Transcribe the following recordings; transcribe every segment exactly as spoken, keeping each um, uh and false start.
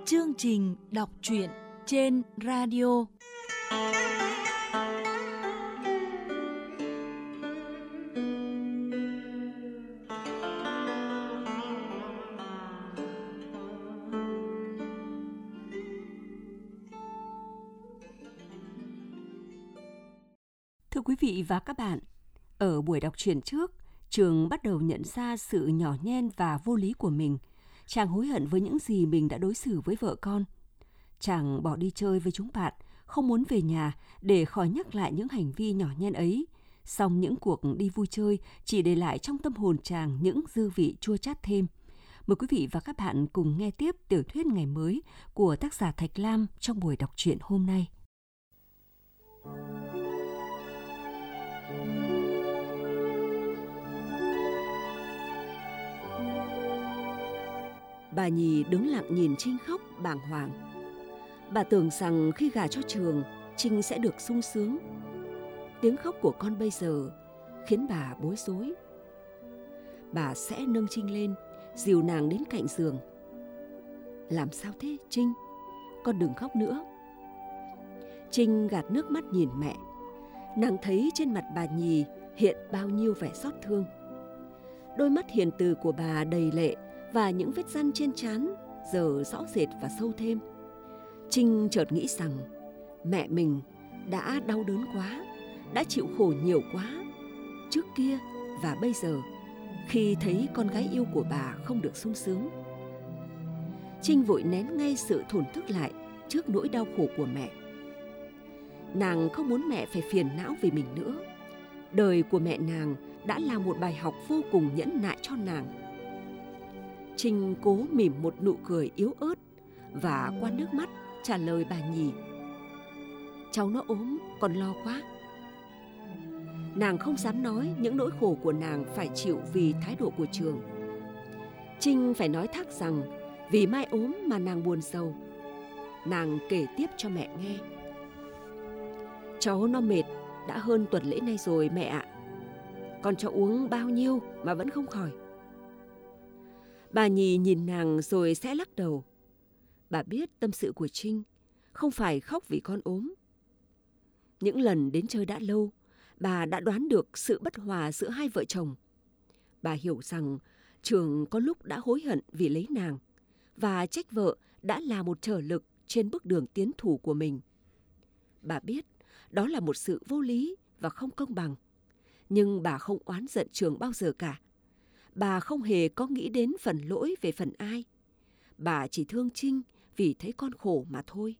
chương trình đọc truyện trên radio. Thưa quý vị và các bạn, ở buổi đọc truyện trước, Trường bắt đầu nhận ra sự nhỏ nhen và vô lý của mình. Chàng hối hận với những gì mình đã đối xử với vợ con. Chàng bỏ đi chơi với chúng bạn, không muốn về nhà để khỏi nhắc lại những hành vi nhỏ nhen ấy. Song những cuộc đi vui chơi chỉ để lại trong tâm hồn chàng những dư vị chua chát thêm. Mời quý vị và các bạn cùng nghe tiếp tiểu thuyết Ngày mới của tác giả Thạch Lam trong buổi đọc truyện hôm nay. Bà Nhì đứng lặng nhìn Trinh khóc bàng hoàng. Bà tưởng rằng khi gả cho Trường, Trinh sẽ được sung sướng. Tiếng khóc của con bây giờ khiến bà bối rối. Bà sẽ nâng Trinh lên, dìu nàng đến cạnh giường. Làm sao thế Trinh? Con đừng khóc nữa. Trinh gạt nước mắt nhìn mẹ. Nàng thấy trên mặt bà Nhì hiện bao nhiêu vẻ xót thương. Đôi mắt hiền từ của bà đầy lệ và những vết răn trên trán giờ rõ rệt và sâu thêm. Trinh chợt nghĩ rằng mẹ mình đã đau đớn quá, đã chịu khổ nhiều quá, trước kia và bây giờ, khi thấy con gái yêu của bà không được sung sướng. Trinh vội nén ngay sự thổn thức lại trước nỗi đau khổ của mẹ. Nàng không muốn mẹ phải phiền não vì mình nữa. Đời của mẹ nàng đã là một bài học vô cùng nhẫn nại cho nàng. Trinh cố mỉm một nụ cười yếu ớt và qua nước mắt trả lời bà Nhì: cháu nó ốm, con lo quá. Nàng không dám nói những nỗi khổ của nàng phải chịu vì thái độ của Trường. Trinh phải nói thắc rằng vì Mai ốm mà nàng buồn sầu. Nàng kể tiếp cho mẹ nghe: cháu nó mệt đã hơn tuần lễ nay rồi mẹ ạ. Con cho uống bao nhiêu mà vẫn không khỏi. Bà Nhì nhìn nàng rồi sẽ lắc đầu. Bà biết tâm sự của Trinh không phải khóc vì con ốm. Những lần đến chơi đã lâu, bà đã đoán được sự bất hòa giữa hai vợ chồng. Bà hiểu rằng Trường có lúc đã hối hận vì lấy nàng và trách vợ đã là một trở lực trên bước đường tiến thủ của mình. Bà biết đó là một sự vô lý và không công bằng. Nhưng bà không oán giận Trường bao giờ cả. Bà không hề có nghĩ đến phần lỗi về phần ai. Bà chỉ thương Trinh vì thấy con khổ mà thôi.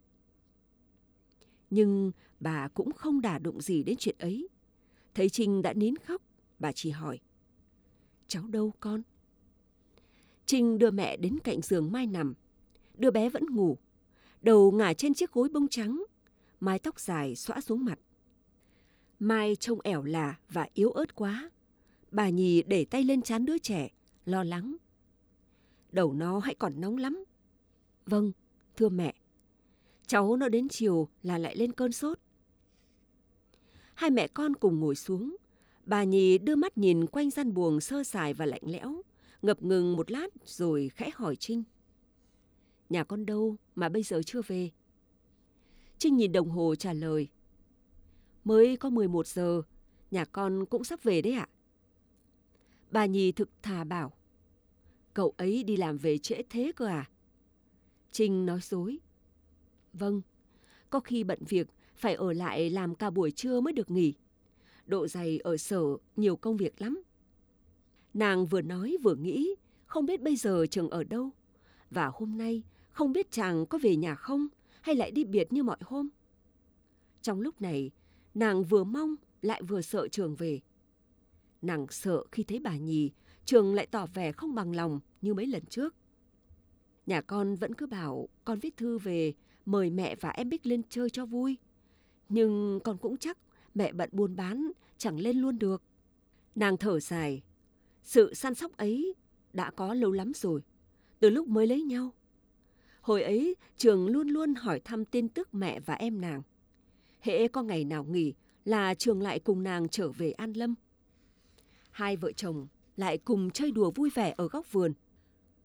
Nhưng bà cũng không đả động gì đến chuyện ấy. Thấy Trinh đã nín khóc, bà chỉ hỏi: cháu đâu con? Trinh đưa mẹ đến cạnh giường Mai nằm. Đứa bé vẫn ngủ, đầu ngả trên chiếc gối bông trắng, mái tóc dài xõa xuống mặt. Mai trông ẻo lả và yếu ớt quá. Bà Nhì để tay lên trán đứa trẻ, lo lắng: đầu nó hãy còn nóng lắm. Vâng, thưa mẹ. Cháu nó đến chiều là lại lên cơn sốt. Hai mẹ con cùng ngồi xuống. Bà Nhì đưa mắt nhìn quanh gian buồng sơ sài và lạnh lẽo, ngập ngừng một lát rồi khẽ hỏi Trinh: nhà con đâu mà bây giờ chưa về? Trinh nhìn đồng hồ trả lời: mới có mười một giờ, nhà con cũng sắp về đấy ạ. Bà Nhì thực thà bảo: cậu ấy đi làm về trễ thế cơ à? Trinh nói dối: vâng, có khi bận việc phải ở lại làm cả buổi trưa mới được nghỉ. Độ dày ở sở nhiều công việc lắm. Nàng vừa nói vừa nghĩ không biết bây giờ Trường ở đâu, và hôm nay không biết chàng có về nhà không hay lại đi biệt như mọi hôm. Trong lúc này, nàng vừa mong lại vừa sợ Trường về. Nàng sợ khi thấy bà Nhì, Trường lại tỏ vẻ không bằng lòng như mấy lần trước. Nhà con vẫn cứ bảo con viết thư về mời mẹ và em Bích lên chơi cho vui. Nhưng con cũng chắc mẹ bận buôn bán, chẳng lên luôn được. Nàng thở dài. Sự săn sóc ấy đã có lâu lắm rồi, từ lúc mới lấy nhau. Hồi ấy, Trường luôn luôn hỏi thăm tin tức mẹ và em nàng. Hễ có ngày nào nghỉ là Trường lại cùng nàng trở về An Lâm. Hai vợ chồng lại cùng chơi đùa vui vẻ ở góc vườn.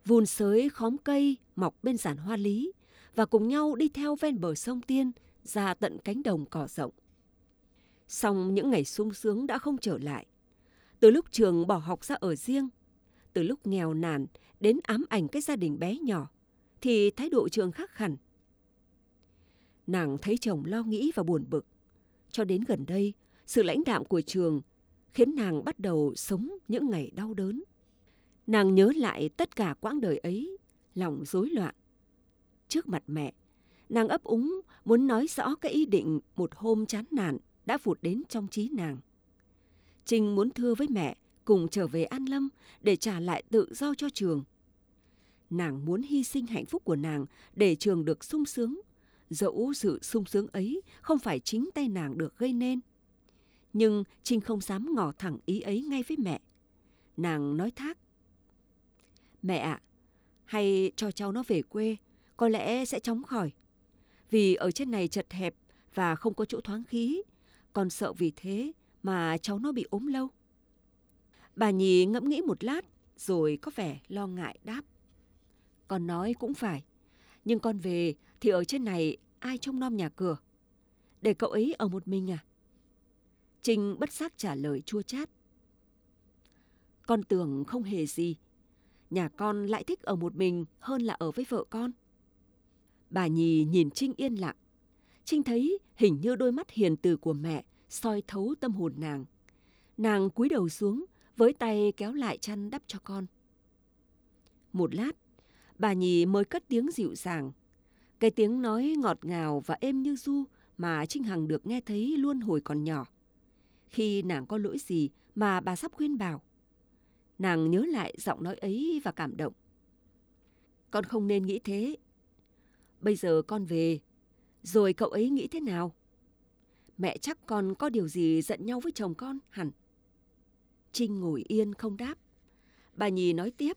vun sới khóm cây mọc bên giàn hoa lý và cùng nhau đi theo ven bờ sông Tiên ra tận cánh đồng cỏ rộng. Song những ngày sung sướng đã không trở lại. Từ lúc Trường bỏ học ra ở riêng, từ lúc nghèo nàn đến ám ảnh cái gia đình bé nhỏ, thì thái độ Trường khác hẳn. Nàng thấy chồng lo nghĩ và buồn bực. Cho đến gần đây, sự lãnh đạm của Trường khiến nàng bắt đầu sống những ngày đau đớn. Nàng nhớ lại tất cả quãng đời ấy, lòng rối loạn. Trước mặt mẹ, nàng ấp úng muốn nói rõ cái ý định một hôm chán nản đã vụt đến trong trí nàng. Trinh muốn thưa với mẹ cùng trở về An Lâm để trả lại tự do cho Trường. Nàng muốn hy sinh hạnh phúc của nàng để Trường được sung sướng, dẫu sự sung sướng ấy không phải chính tay nàng được gây nên. Nhưng Trinh không dám ngỏ thẳng ý ấy ngay với mẹ. Nàng nói thác: "Mẹ ạ, hay cho cháu nó về quê, có lẽ sẽ chóng khỏi. Vì ở trên này chật hẹp và không có chỗ thoáng khí, con sợ vì thế mà cháu nó bị ốm lâu." Bà Nhì ngẫm nghĩ một lát rồi có vẻ lo ngại đáp: "Con nói cũng phải, nhưng con về thì ở trên này ai trông nom nhà cửa? Để cậu ấy ở một mình à?" Trinh bất giác trả lời chua chát: "Con tưởng không hề gì. Nhà con lại thích ở một mình hơn là ở với vợ con." Bà Nhì nhìn Trinh yên lặng. Trinh thấy hình như đôi mắt hiền từ của mẹ soi thấu tâm hồn nàng. Nàng cúi đầu xuống, với tay kéo lại chăn đắp cho con. Một lát, bà Nhì mới cất tiếng dịu dàng. Cái tiếng nói ngọt ngào và êm như ru mà Trinh Hằng được nghe thấy luôn hồi còn nhỏ. Khi nàng có lỗi gì mà bà sắp khuyên bảo, nàng nhớ lại giọng nói ấy và cảm động. "Con không nên nghĩ thế. Bây giờ con về, rồi cậu ấy nghĩ thế nào? Mẹ chắc con có điều gì giận nhau với chồng con hẳn." Trinh ngồi yên không đáp. Bà Nhì nói tiếp: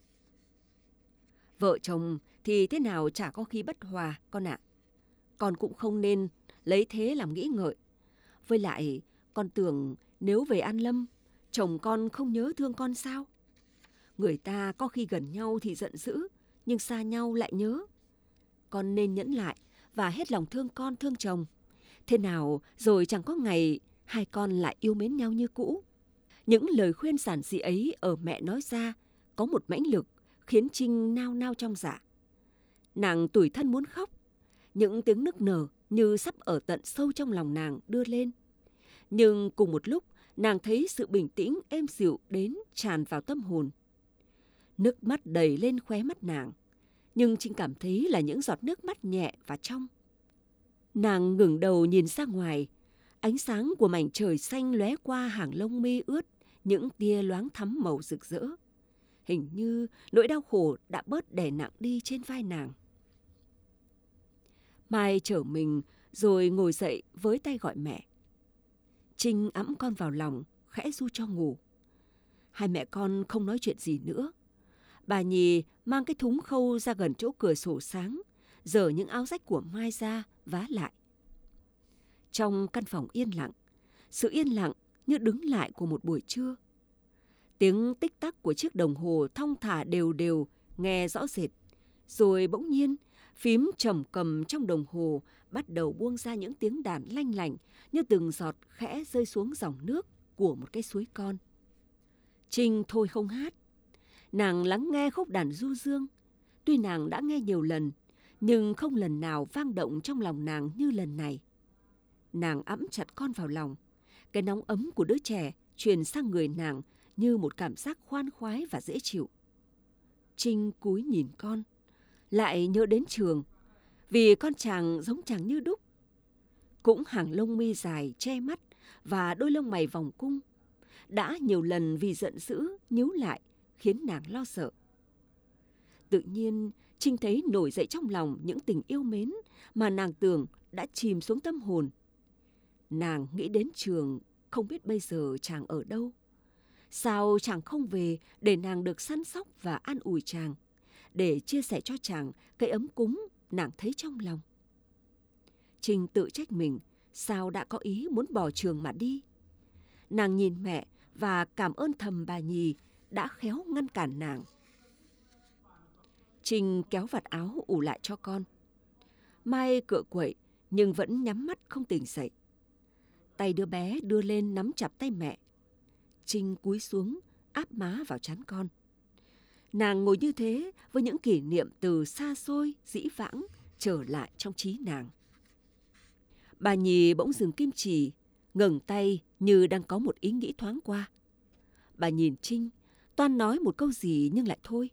"Vợ chồng thì thế nào chả có khi bất hòa con ạ. Con cũng không nên lấy thế làm nghĩ ngợi. Với lại, con tưởng nếu về An Lâm, chồng con không nhớ thương con sao? Người ta có khi gần nhau thì giận dữ, nhưng xa nhau lại nhớ. Con nên nhẫn lại và hết lòng thương con thương chồng. Thế nào rồi chẳng có ngày hai con lại yêu mến nhau như cũ." Những lời khuyên giản dị ấy ở mẹ nói ra có một mãnh lực khiến Trinh nao nao trong dạ. Nàng tủi thân muốn khóc. Những tiếng nức nở như sắp ở tận sâu trong lòng nàng đưa lên. Nhưng cùng một lúc, nàng thấy sự bình tĩnh êm dịu đến tràn vào tâm hồn. Nước mắt đầy lên khóe mắt nàng, nhưng Trinh cảm thấy là những giọt nước mắt nhẹ và trong. Nàng ngẩng đầu nhìn ra ngoài, ánh sáng của mảnh trời xanh lóe qua hàng lông mi ướt, những tia loáng thắm màu rực rỡ. Hình như nỗi đau khổ đã bớt đè nặng đi trên vai nàng. Mai trở mình rồi ngồi dậy với tay gọi mẹ. Trinh ẵm con vào lòng, khẽ ru cho ngủ. Hai mẹ con không nói chuyện gì nữa. Bà Nhì mang cái thúng khâu ra gần chỗ cửa sổ sáng, giở những áo rách của Mai ra vá lại. Trong căn phòng yên lặng, sự yên lặng như đứng lại của một buổi trưa. Tiếng tích tắc của chiếc đồng hồ thong thả đều đều nghe rõ rệt. Rồi bỗng nhiên, phím trầm cầm trong đồng hồ bắt đầu buông ra những tiếng đàn lanh lảnh như từng giọt khẽ rơi xuống dòng nước của một cái suối con. Trinh thôi không hát. Nàng lắng nghe khúc đàn du dương. Tuy nàng đã nghe nhiều lần, nhưng không lần nào vang động trong lòng nàng như lần này. Nàng ẵm chặt con vào lòng. Cái nóng ấm của đứa trẻ truyền sang người nàng như một cảm giác khoan khoái và dễ chịu. Trinh cúi nhìn con, lại nhớ đến Trường, vì con chàng giống chàng như đúc. Cũng hàng lông mi dài che mắt và đôi lông mày vòng cung. Đã nhiều lần vì giận dữ nhíu lại khiến nàng lo sợ. Tự nhiên Trinh thấy nổi dậy trong lòng những tình yêu mến mà nàng tưởng đã chìm xuống tâm hồn. Nàng nghĩ đến Trường, không biết bây giờ chàng ở đâu. Sao chàng không về để nàng được săn sóc và an ủi chàng, để chia sẻ cho chàng cái ấm cúng nàng thấy trong lòng. Trinh tự trách mình, sao đã có ý muốn bỏ Trường mà đi. Nàng nhìn mẹ và cảm ơn thầm bà Nhì đã khéo ngăn cản nàng. Trinh kéo vạt áo ủ lại cho con. Mai cựa quậy nhưng vẫn nhắm mắt không tỉnh dậy. Tay đứa bé đưa lên nắm chặt tay mẹ. Trinh cúi xuống áp má vào trán con. Nàng ngồi như thế với những kỷ niệm từ xa xôi, dĩ vãng trở lại trong trí nàng. Bà Nhì bỗng dừng kim chỉ, ngẩng tay như đang có một ý nghĩ thoáng qua. Bà nhìn Trinh, toan nói một câu gì nhưng lại thôi.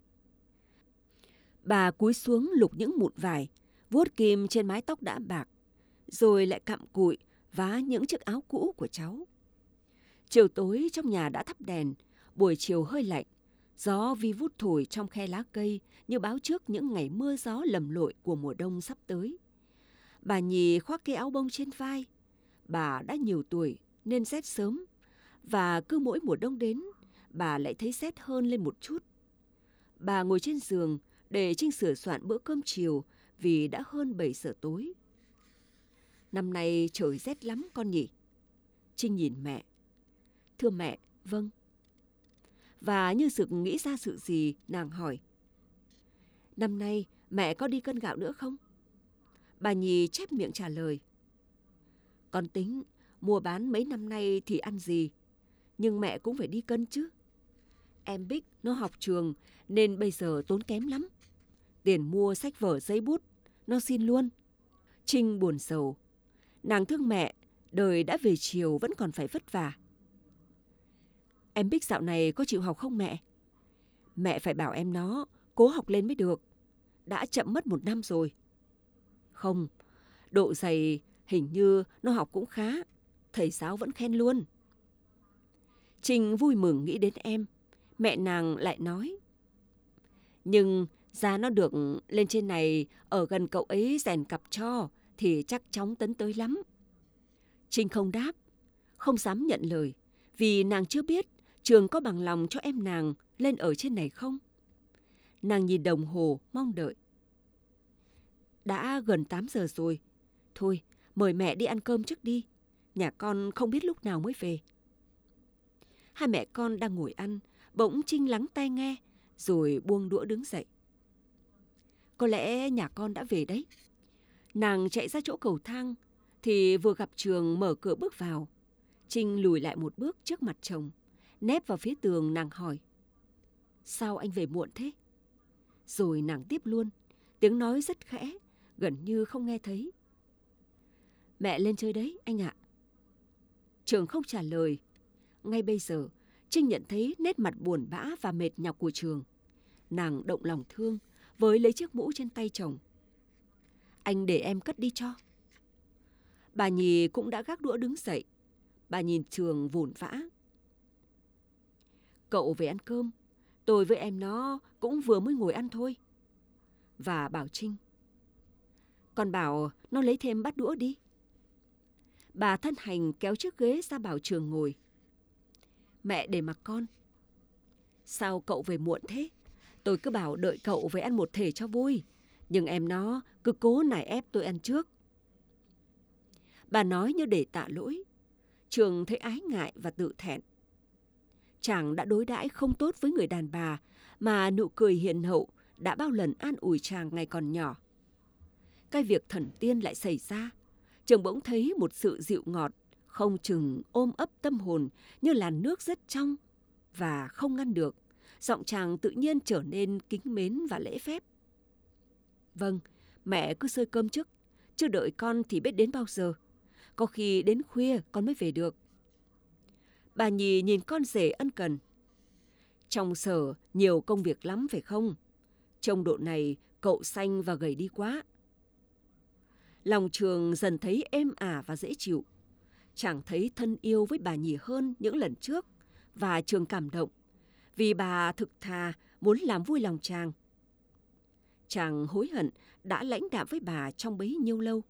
Bà cúi xuống lục những mụn vải, vuốt kim trên mái tóc đã bạc, rồi lại cặm cụi vá những chiếc áo cũ của cháu. Chiều tối trong nhà đã thắp đèn, buổi chiều hơi lạnh, gió vi vút thổi trong khe lá cây như báo trước những ngày mưa gió lầm lội của mùa đông sắp tới. Bà Nhì khoác cái áo bông trên vai. Bà đã nhiều tuổi nên rét sớm, và cứ mỗi mùa đông đến, bà lại thấy rét hơn lên một chút. Bà ngồi trên giường để Trinh sửa soạn bữa cơm chiều vì đã hơn bảy giờ tối. Năm nay trời rét lắm con nhỉ? Trinh nhìn mẹ. Thưa mẹ, vâng. Và như sực nghĩ ra sự gì, nàng hỏi. Năm nay mẹ có đi cân gạo nữa không? Bà Nhì chép miệng trả lời. Con tính mua bán mấy năm nay thì ăn gì, nhưng mẹ cũng phải đi cân chứ. Em Bích nó học trường nên bây giờ tốn kém lắm. Tiền mua sách vở giấy bút nó xin luôn. Trinh buồn sầu. Nàng thương mẹ, đời đã về chiều vẫn còn phải vất vả. Em Bích dạo này có chịu học không mẹ? Mẹ phải bảo em nó cố học lên mới được. Đã chậm mất một năm rồi. Không, độ dày hình như nó học cũng khá. Thầy giáo vẫn khen luôn. Trinh vui mừng nghĩ đến em. Mẹ nàng lại nói. Nhưng ra nó được lên trên này ở gần cậu ấy rèn cặp cho thì chắc chóng tấn tới lắm. Trinh không đáp, không dám nhận lời, vì nàng chưa biết trường có bằng lòng cho em nàng lên ở trên này không. Nàng nhìn đồng hồ mong đợi. Đã gần tám giờ rồi. Thôi, mời mẹ đi ăn cơm trước đi. Nhà con không biết lúc nào mới về. Hai mẹ con đang ngồi ăn, bỗng Trinh lắng tai nghe, rồi buông đũa đứng dậy. Có lẽ nhà con đã về đấy. Nàng chạy ra chỗ cầu thang, thì vừa gặp Trường mở cửa bước vào. Trinh lùi lại một bước trước mặt chồng, nép vào phía tường nàng hỏi. Sao anh về muộn thế? Rồi nàng tiếp luôn, tiếng nói rất khẽ, gần như không nghe thấy. Mẹ lên chơi đấy, anh ạ. Trường không trả lời. Ngay bây giờ, Trinh nhận thấy nét mặt buồn bã và mệt nhọc của Trường. Nàng động lòng thương với lấy chiếc mũ trên tay chồng. Anh để em cất đi cho. Bà Nhì cũng đã gác đũa đứng dậy. Bà nhìn Trường vồn vã. Cậu về ăn cơm, tôi với em nó cũng vừa mới ngồi ăn thôi. Và bảo Trinh. Con bảo nó lấy thêm bát đũa đi. Bà thân hành kéo chiếc ghế ra bảo Trường ngồi. Mẹ để mặc con. Sao cậu về muộn thế? Tôi cứ bảo đợi cậu về ăn một thể cho vui. Nhưng em nó cứ cố nài ép tôi ăn trước. Bà nói như để tạ lỗi. Trường thấy ái ngại và tự thẹn. Chàng đã đối đãi không tốt với người đàn bà, mà nụ cười hiền hậu đã bao lần an ủi chàng ngày còn nhỏ. Cái việc thần tiên lại xảy ra. Trường bỗng thấy một sự dịu ngọt, không chừng ôm ấp tâm hồn như làn nước rất trong, và không ngăn được. Giọng chàng tự nhiên trở nên kính mến và lễ phép. Vâng, mẹ cứ xơi cơm trước, chứ đợi con thì biết đến bao giờ. Có khi đến khuya con mới về được. Bà Nhì nhìn con rể ân cần. Trong sở nhiều công việc lắm phải không? Trông độ này cậu xanh và gầy đi quá. Lòng Trường dần thấy êm ả và dễ chịu. Chàng thấy thân yêu với bà Nhì hơn những lần trước, và Trường cảm động vì bà thực thà muốn làm vui lòng chàng. Chàng hối hận đã lãnh đạm với bà trong bấy nhiêu lâu.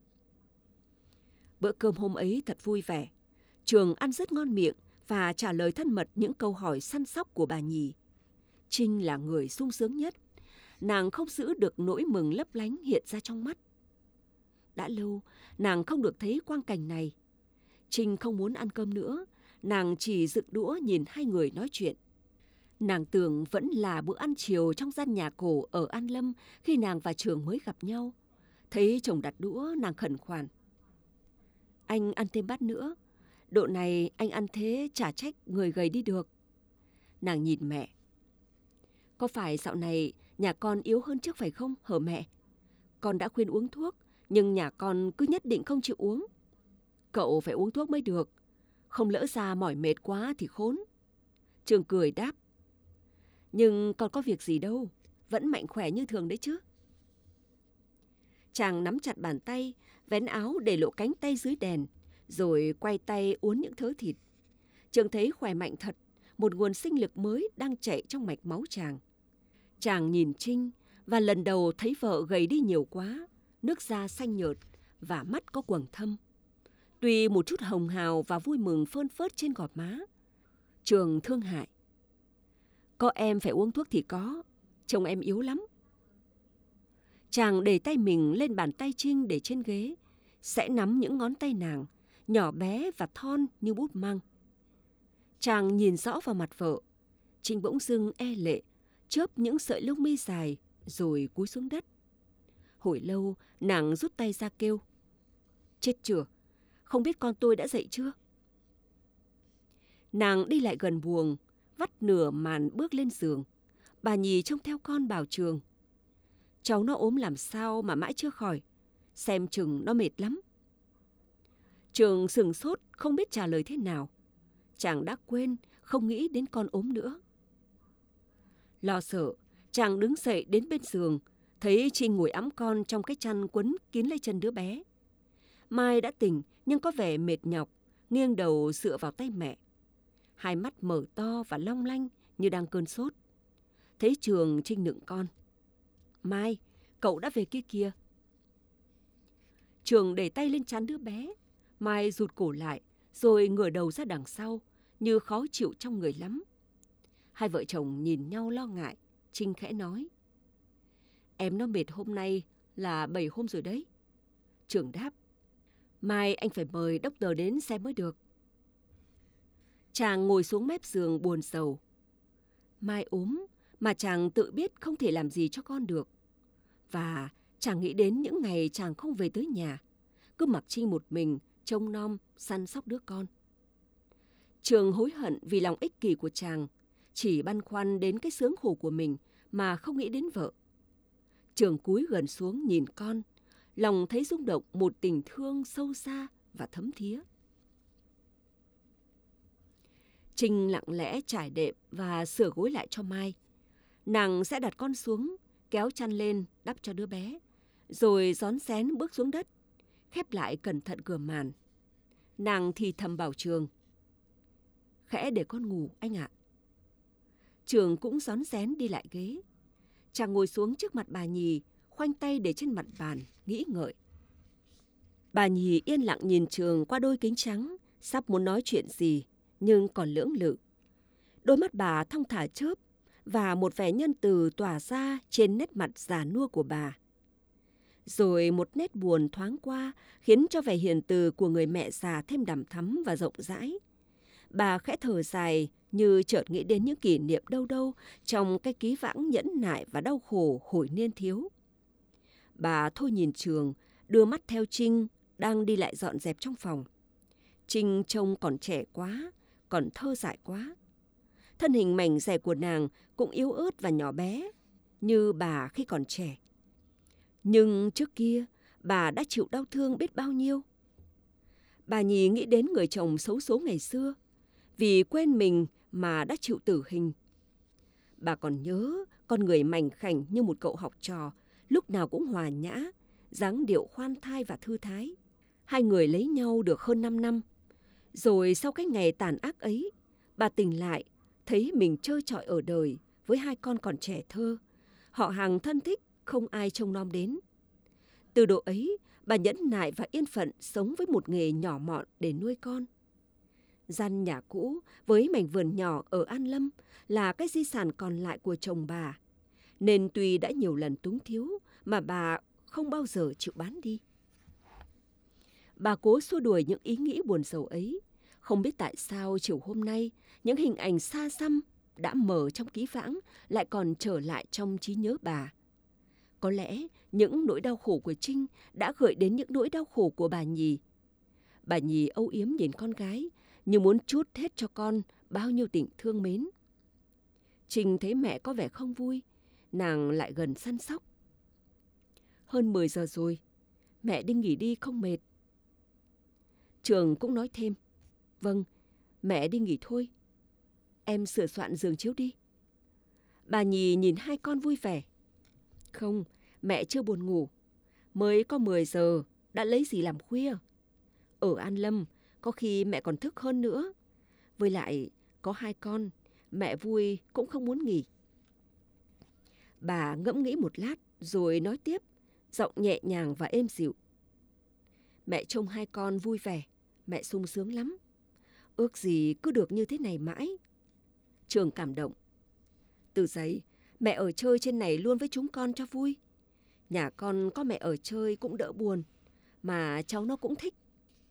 Bữa cơm hôm ấy thật vui vẻ. Trường ăn rất ngon miệng và trả lời thân mật những câu hỏi săn sóc của bà Nhì. Trinh là người sung sướng nhất. Nàng không giữ được nỗi mừng lấp lánh hiện ra trong mắt. Đã lâu, nàng không được thấy quang cảnh này. Trinh không muốn ăn cơm nữa. Nàng chỉ dựng đũa nhìn hai người nói chuyện. Nàng tưởng vẫn là bữa ăn chiều trong gian nhà cổ ở An Lâm khi nàng và Trường mới gặp nhau. Thấy chồng đặt đũa, nàng khẩn khoản: "Anh ăn thêm bát nữa. Độ này anh ăn thế chả trách người gầy đi được." Nàng nhìn mẹ: "Có phải dạo này nhà con yếu hơn trước phải không hở mẹ? Con đã khuyên uống thuốc, nhưng nhà con cứ nhất định không chịu uống. Cậu phải uống thuốc mới được, không lỡ ra mỏi mệt quá thì khốn." Trường cười đáp: "Nhưng con có việc gì đâu, vẫn mạnh khỏe như thường đấy chứ." Chàng nắm chặt bàn tay, vén áo để lộ cánh tay dưới đèn, rồi quay tay uốn những thớ thịt. Trường thấy khỏe mạnh thật, một nguồn sinh lực mới đang chạy trong mạch máu chàng. Chàng nhìn Trinh và lần đầu thấy vợ gầy đi nhiều quá, nước da xanh nhợt và mắt có quầng thâm. Tuy một chút hồng hào và vui mừng phơn phớt trên gò má. Trường thương hại: "Có em phải uống thuốc thì có, chồng em yếu lắm." Chàng để tay mình lên bàn tay Trinh để trên ghế, sẽ nắm những ngón tay nàng, nhỏ bé và thon như bút măng. Chàng nhìn rõ vào mặt vợ. Trinh bỗng dưng e lệ, chớp những sợi lông mi dài, rồi cúi xuống đất. Hồi lâu, nàng rút tay ra kêu: "Chết chưa? Không biết con tôi đã dậy chưa?" Nàng đi lại gần buồng, vắt nửa màn bước lên giường. Bà Nhì trông theo con bảo Trường: "Cháu nó ốm làm sao mà mãi chưa khỏi, xem chừng nó mệt lắm." Trường sửng sốt không biết trả lời thế nào. Chàng đã quên, không nghĩ đến con ốm nữa. Lo sợ, chàng đứng dậy đến bên giường, thấy Trinh ngồi ẵm con trong cái chăn quấn kín lấy chân đứa bé. Mai đã tỉnh nhưng có vẻ mệt nhọc, nghiêng đầu dựa vào tay mẹ. Hai mắt mở to và long lanh như đang cơn sốt. Thấy Trường, Trinh nựng con: "Mai, cậu đã về kia kìa." Trường đẩy tay lên trán đứa bé. Mai rụt cổ lại, rồi ngửa đầu ra đằng sau, như khó chịu trong người lắm. Hai vợ chồng nhìn nhau lo ngại. Trinh khẽ nói: "Em nó mệt hôm nay là bảy hôm rồi đấy." Trường đáp: "Mai anh phải mời doctor đến xem mới được." Chàng ngồi xuống mép giường buồn rầu. Mai ốm mà chàng tự biết không thể làm gì cho con được. Và chàng nghĩ đến những ngày chàng không về tới nhà, cứ mặc Trinh một mình trông nom săn sóc đứa con. Trường hối hận vì lòng ích kỷ của chàng, chỉ băn khoăn đến cái sướng khổ của mình mà không nghĩ đến vợ. Trường cúi gần xuống nhìn con, lòng thấy rung động một tình thương sâu xa và thấm thía. Trinh lặng lẽ trải đệm và sửa gối lại cho Mai. Nàng sẽ đặt con xuống, kéo chăn lên đắp cho đứa bé, rồi rón rén bước xuống đất, khép lại cẩn thận cửa màn. Nàng thì thầm bảo Trường: "Khẽ để con ngủ anh ạ." Trường cũng rón rén đi lại ghế. Chàng ngồi xuống trước mặt bà Nhì, khoanh tay để trên mặt bàn, nghĩ ngợi. Bà Nhì yên lặng nhìn Trường qua đôi kính trắng, sắp muốn nói chuyện gì, nhưng còn lưỡng lự. Đôi mắt bà thong thả chớp, và một vẻ nhân từ tỏa ra trên nét mặt già nua của bà. Rồi một nét buồn thoáng qua, khiến cho vẻ hiền từ của người mẹ già thêm đằm thắm và rộng rãi. Bà khẽ thở dài, như chợt nghĩ đến những kỷ niệm đâu đâu trong cái ký vãng nhẫn nại và đau khổ hồi niên thiếu. Bà thôi nhìn Trường, đưa mắt theo Trinh đang đi lại dọn dẹp trong phòng. Trinh trông còn trẻ quá, còn thơ dại quá. Thân hình mảnh dẻ của nàng cũng yếu ớt và nhỏ bé, như bà khi còn trẻ. Nhưng trước kia, bà đã chịu đau thương biết bao nhiêu. Bà Nhì nghĩ đến người chồng xấu số ngày xưa, vì quên mình mà đã chịu tử hình. Bà còn nhớ con người mảnh khảnh như một cậu học trò, lúc nào cũng hòa nhã, dáng điệu khoan thai và thư thái. Hai người lấy nhau được hơn năm năm. Rồi sau cái ngày tàn ác ấy, bà tỉnh lại, thấy mình trơ trọi ở đời với hai con còn trẻ thơ, họ hàng thân thích không ai trông nom đến. Từ độ ấy, bà nhẫn nại và yên phận sống với một nghề nhỏ mọn để nuôi con. Gian nhà cũ với mảnh vườn nhỏ ở An Lâm là cái di sản còn lại của chồng bà, nên tuy đã nhiều lần túng thiếu mà bà không bao giờ chịu bán đi. Bà cố xua đuổi những ý nghĩ buồn rầu ấy. Không biết tại sao chiều hôm nay, những hình ảnh xa xăm đã mờ trong ký vãng lại còn trở lại trong trí nhớ bà. Có lẽ những nỗi đau khổ của Trinh đã gợi đến những nỗi đau khổ của bà Nhì. Bà Nhì âu yếm nhìn con gái như muốn trút hết cho con bao nhiêu tình thương mến. Trinh thấy mẹ có vẻ không vui, nàng lại gần săn sóc. Hơn mười giờ rồi, mẹ đi nghỉ đi không mệt. Trường cũng nói thêm, vâng, mẹ đi nghỉ thôi. Em sửa soạn giường chiếu đi. Bà Nhì nhìn hai con vui vẻ. Không, mẹ chưa buồn ngủ. Mới có mười giờ, đã lấy gì làm khuya. Ở An Lâm, có khi mẹ còn thức hơn nữa. Với lại, có hai con, mẹ vui cũng không muốn nghỉ. Bà ngẫm nghĩ một lát rồi nói tiếp, giọng nhẹ nhàng và êm dịu. Mẹ trông hai con vui vẻ, mẹ sung sướng lắm. Ước gì cứ được như thế này mãi. Trường cảm động. Từ giây, mẹ ở chơi trên này luôn với chúng con cho vui. Nhà con có mẹ ở chơi cũng đỡ buồn, mà cháu nó cũng thích.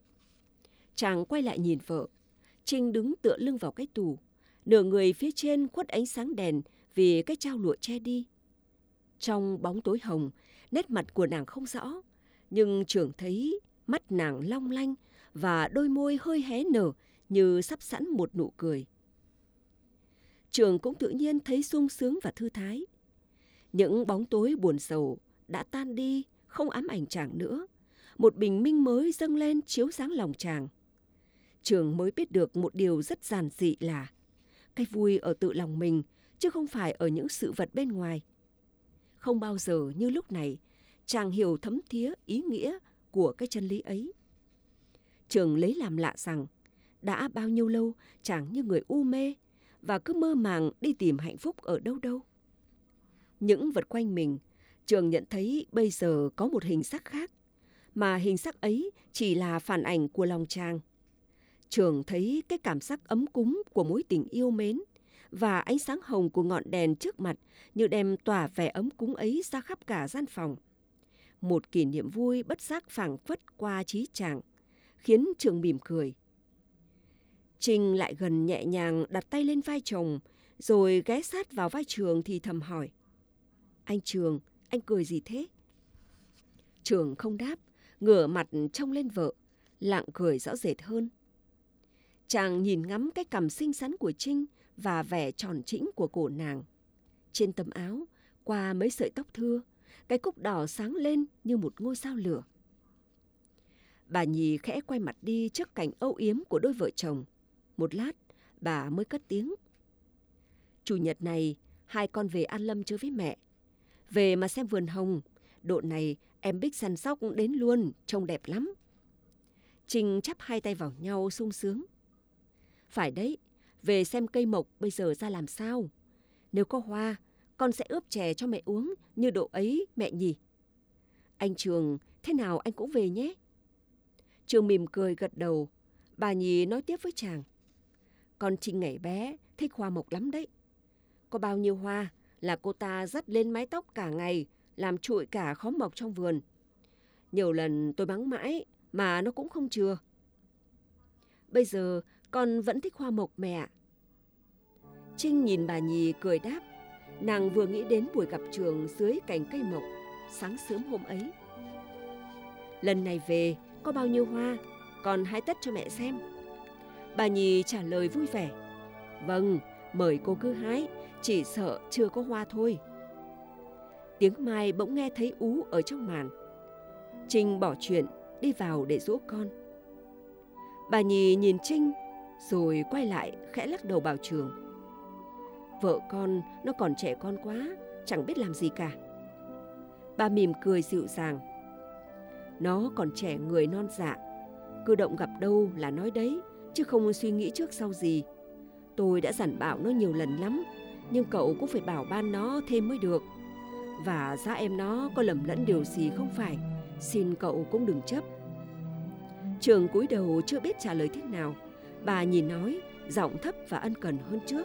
Chàng quay lại nhìn vợ. Trinh đứng tựa lưng vào cái tủ, nửa người phía trên khuất ánh sáng đèn vì cái trao lụa che đi. Trong bóng tối hồng, nét mặt của nàng không rõ, nhưng Trường thấy mắt nàng long lanh và đôi môi hơi hé nở như sắp sẵn một nụ cười. Trường cũng tự nhiên thấy sung sướng và thư thái. Những bóng tối buồn sầu đã tan đi, không ám ảnh chàng nữa. Một bình minh mới dâng lên chiếu sáng lòng chàng. Trường mới biết được một điều rất giản dị là cái vui ở tự lòng mình, chứ không phải ở những sự vật bên ngoài. Không bao giờ như lúc này, chàng hiểu thấm thía ý nghĩa của cái chân lý ấy. Trường lấy làm lạ rằng, đã bao nhiêu lâu chàng như người u mê, và cứ mơ màng đi tìm hạnh phúc ở đâu đâu. Những vật quanh mình, Trường nhận thấy bây giờ có một hình sắc khác, mà hình sắc ấy chỉ là phản ảnh của lòng chàng. Trường thấy cái cảm giác ấm cúng của mối tình yêu mến, và ánh sáng hồng của ngọn đèn trước mặt như đem tỏa vẻ ấm cúng ấy ra khắp cả gian phòng. Một kỷ niệm vui bất giác phảng phất qua trí chàng, khiến Trường mỉm cười. Trinh lại gần nhẹ nhàng đặt tay lên vai chồng, rồi ghé sát vào vai Trường thì thầm hỏi. Anh Trường, anh cười gì thế? Trường không đáp, ngửa mặt trông lên vợ, lặng cười rõ rệt hơn. Chàng nhìn ngắm cái cằm xinh xắn của Trinh và vẻ tròn trĩnh của cổ nàng. Trên tấm áo, qua mấy sợi tóc thưa, cái cúc đỏ sáng lên như một ngôi sao lửa. Bà Nhì khẽ quay mặt đi trước cảnh âu yếm của đôi vợ chồng. Một lát, bà mới cất tiếng. Chủ nhật này, hai con về An Lâm chơi với mẹ. Về mà xem vườn hồng, độ này em Bích săn sóc đến luôn, trông đẹp lắm. Trinh chắp hai tay vào nhau sung sướng. Phải đấy, về xem cây mộc bây giờ ra làm sao. Nếu có hoa, con sẽ ướp chè cho mẹ uống như độ ấy mẹ nhỉ. Anh Trường, thế nào anh cũng về nhé. Trường mỉm cười gật đầu. Bà Nhì nói tiếp với chàng. Con Trinh ngày bé thích hoa mộc lắm đấy. Có bao nhiêu hoa là cô ta dắt lên mái tóc cả ngày, làm trụi cả khóm mộc trong vườn. Nhiều lần tôi mắng mãi mà nó cũng không chừa. Bây giờ con vẫn thích hoa mộc mẹ ạ. Trinh nhìn bà Nhì cười đáp. Nàng vừa nghĩ đến buổi gặp Trường dưới cành cây mộc sáng sớm hôm ấy. Lần này về có bao nhiêu hoa, con hái tất cho mẹ xem. Bà Nhì trả lời vui vẻ. Vâng, mời cô cứ hái, chỉ sợ chưa có hoa thôi. Tiếng Mai bỗng nghe thấy ú ở trong màn. Trinh bỏ chuyện, đi vào để dỗ con. Bà Nhì nhìn Trinh, rồi quay lại khẽ lắc đầu bảo Trường. Vợ con nó còn trẻ con quá, chẳng biết làm gì cả. Bà mỉm cười dịu dàng. Nó còn trẻ người non dạ, cử động gặp đâu là nói đấy, chứ không suy nghĩ trước sau gì. Tôi đã dặn bảo nó nhiều lần lắm, nhưng cậu cũng phải bảo ban nó thêm mới được. Và giá em nó có lầm lẫn điều gì không phải, xin cậu cũng đừng chấp. Trường cúi đầu chưa biết trả lời thế nào. Bà nhìn nói, giọng thấp và ân cần hơn trước.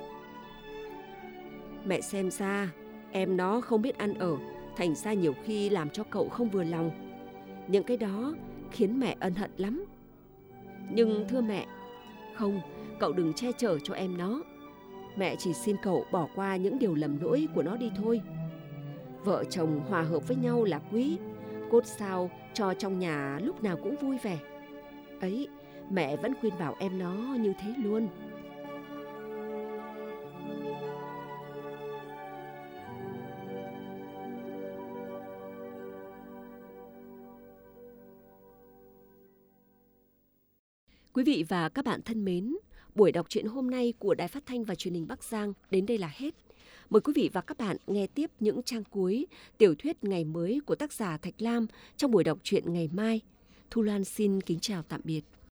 Mẹ xem ra, em nó không biết ăn ở, thành ra nhiều khi làm cho cậu không vừa lòng. Những cái đó khiến mẹ ân hận lắm. Nhưng thưa mẹ, không, cậu đừng che chở cho em nó. Mẹ chỉ xin cậu bỏ qua những điều lầm lỗi của nó đi thôi. Vợ chồng hòa hợp với nhau là quý, cốt sao cho trong nhà lúc nào cũng vui vẻ. Ấy, mẹ vẫn khuyên bảo em nó như thế luôn. Quý vị và các bạn thân mến, buổi đọc truyện hôm nay của Đài Phát thanh và Truyền hình Bắc Giang đến đây là hết. Mời quý vị và các bạn nghe tiếp những trang cuối tiểu thuyết Ngày mới của tác giả Thạch Lam trong buổi đọc truyện ngày mai. Thu Loan xin kính chào tạm biệt.